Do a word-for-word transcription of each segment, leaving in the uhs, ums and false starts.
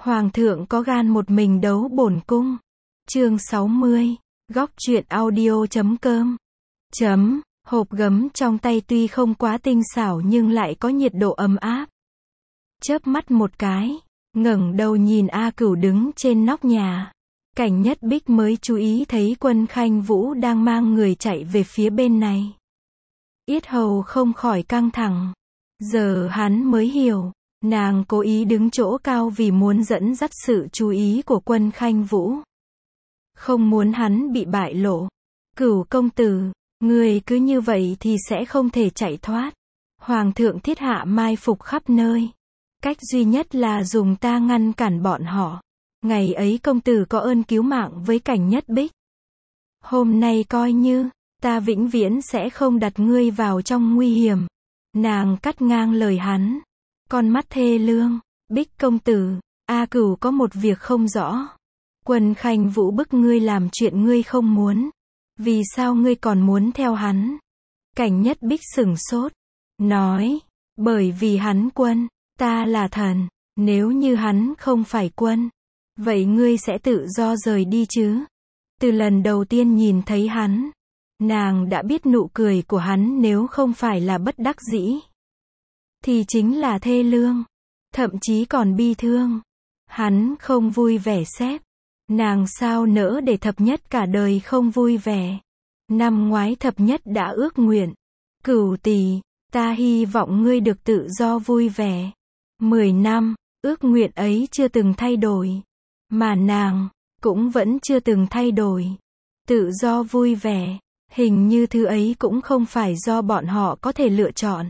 Hoàng thượng có gan một mình đấu bổn cung. Chương sáu mươi. Góc truyện audio chấm com. Chấm. Hộp gấm trong tay tuy không quá tinh xảo nhưng lại có nhiệt độ ấm áp. Chớp mắt một cái, ngẩng đầu nhìn A Cửu đứng trên nóc nhà. Cảnh Nhất Bích mới chú ý thấy Quân Khanh Vũ đang mang người chạy về phía bên này. Yết hầu không khỏi căng thẳng. Giờ hắn mới hiểu, nàng cố ý đứng chỗ cao vì muốn dẫn dắt sự chú ý của Quân Khanh Vũ. Không muốn hắn bị bại lộ. Cửu công tử, người cứ như vậy thì sẽ không thể chạy thoát. Hoàng thượng thiết hạ mai phục khắp nơi. Cách duy nhất là dùng ta ngăn cản bọn họ. Ngày ấy công tử có ơn cứu mạng với Cảnh Nhất Bích. Hôm nay coi như, ta vĩnh viễn sẽ không đặt ngươi vào trong nguy hiểm. Nàng cắt ngang lời hắn. Con mắt thê lương. Bích công tử, A Cửu có một việc không rõ. Quân Khanh Vũ bức ngươi làm chuyện ngươi không muốn. Vì sao ngươi còn muốn theo hắn? Cảnh Nhất Bích sửng sốt. Nói, bởi vì hắn quân, ta là thần. Nếu như hắn không phải quân, vậy ngươi sẽ tự do rời đi chứ? Từ lần đầu tiên nhìn thấy hắn, nàng đã biết nụ cười của hắn nếu không phải là bất đắc dĩ, thì chính là thê lương, thậm chí còn bi thương. Hắn không vui vẻ xếp. Nàng sao nỡ để thập nhất cả đời không vui vẻ. Năm ngoái thập nhất đã ước nguyện. Cửu tỷ, ta hy vọng ngươi được tự do vui vẻ. Mười năm, ước nguyện ấy chưa từng thay đổi. Mà nàng, cũng vẫn chưa từng thay đổi. Tự do vui vẻ, hình như thứ ấy cũng không phải do bọn họ có thể lựa chọn.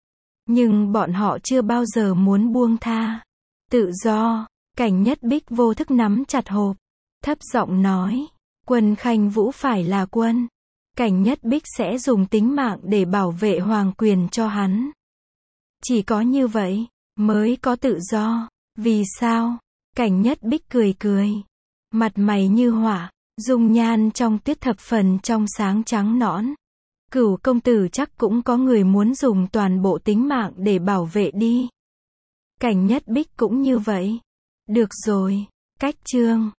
Nhưng bọn họ chưa bao giờ muốn buông tha. Tự do, Cảnh Nhất Bích vô thức nắm chặt hộp. Thấp giọng nói, Quân Khanh Vũ phải là quân. Cảnh Nhất Bích sẽ dùng tính mạng để bảo vệ hoàng quyền cho hắn. Chỉ có như vậy, mới có tự do. Vì sao? Cảnh Nhất Bích cười cười. Mặt mày như hỏa, dung nhan trong tuyết thập phần trong sáng trắng nõn. Cửu công tử chắc cũng có người muốn dùng toàn bộ tính mạng để bảo vệ đi. Cảnh Nhất Bích cũng như vậy. Được rồi, cách chương.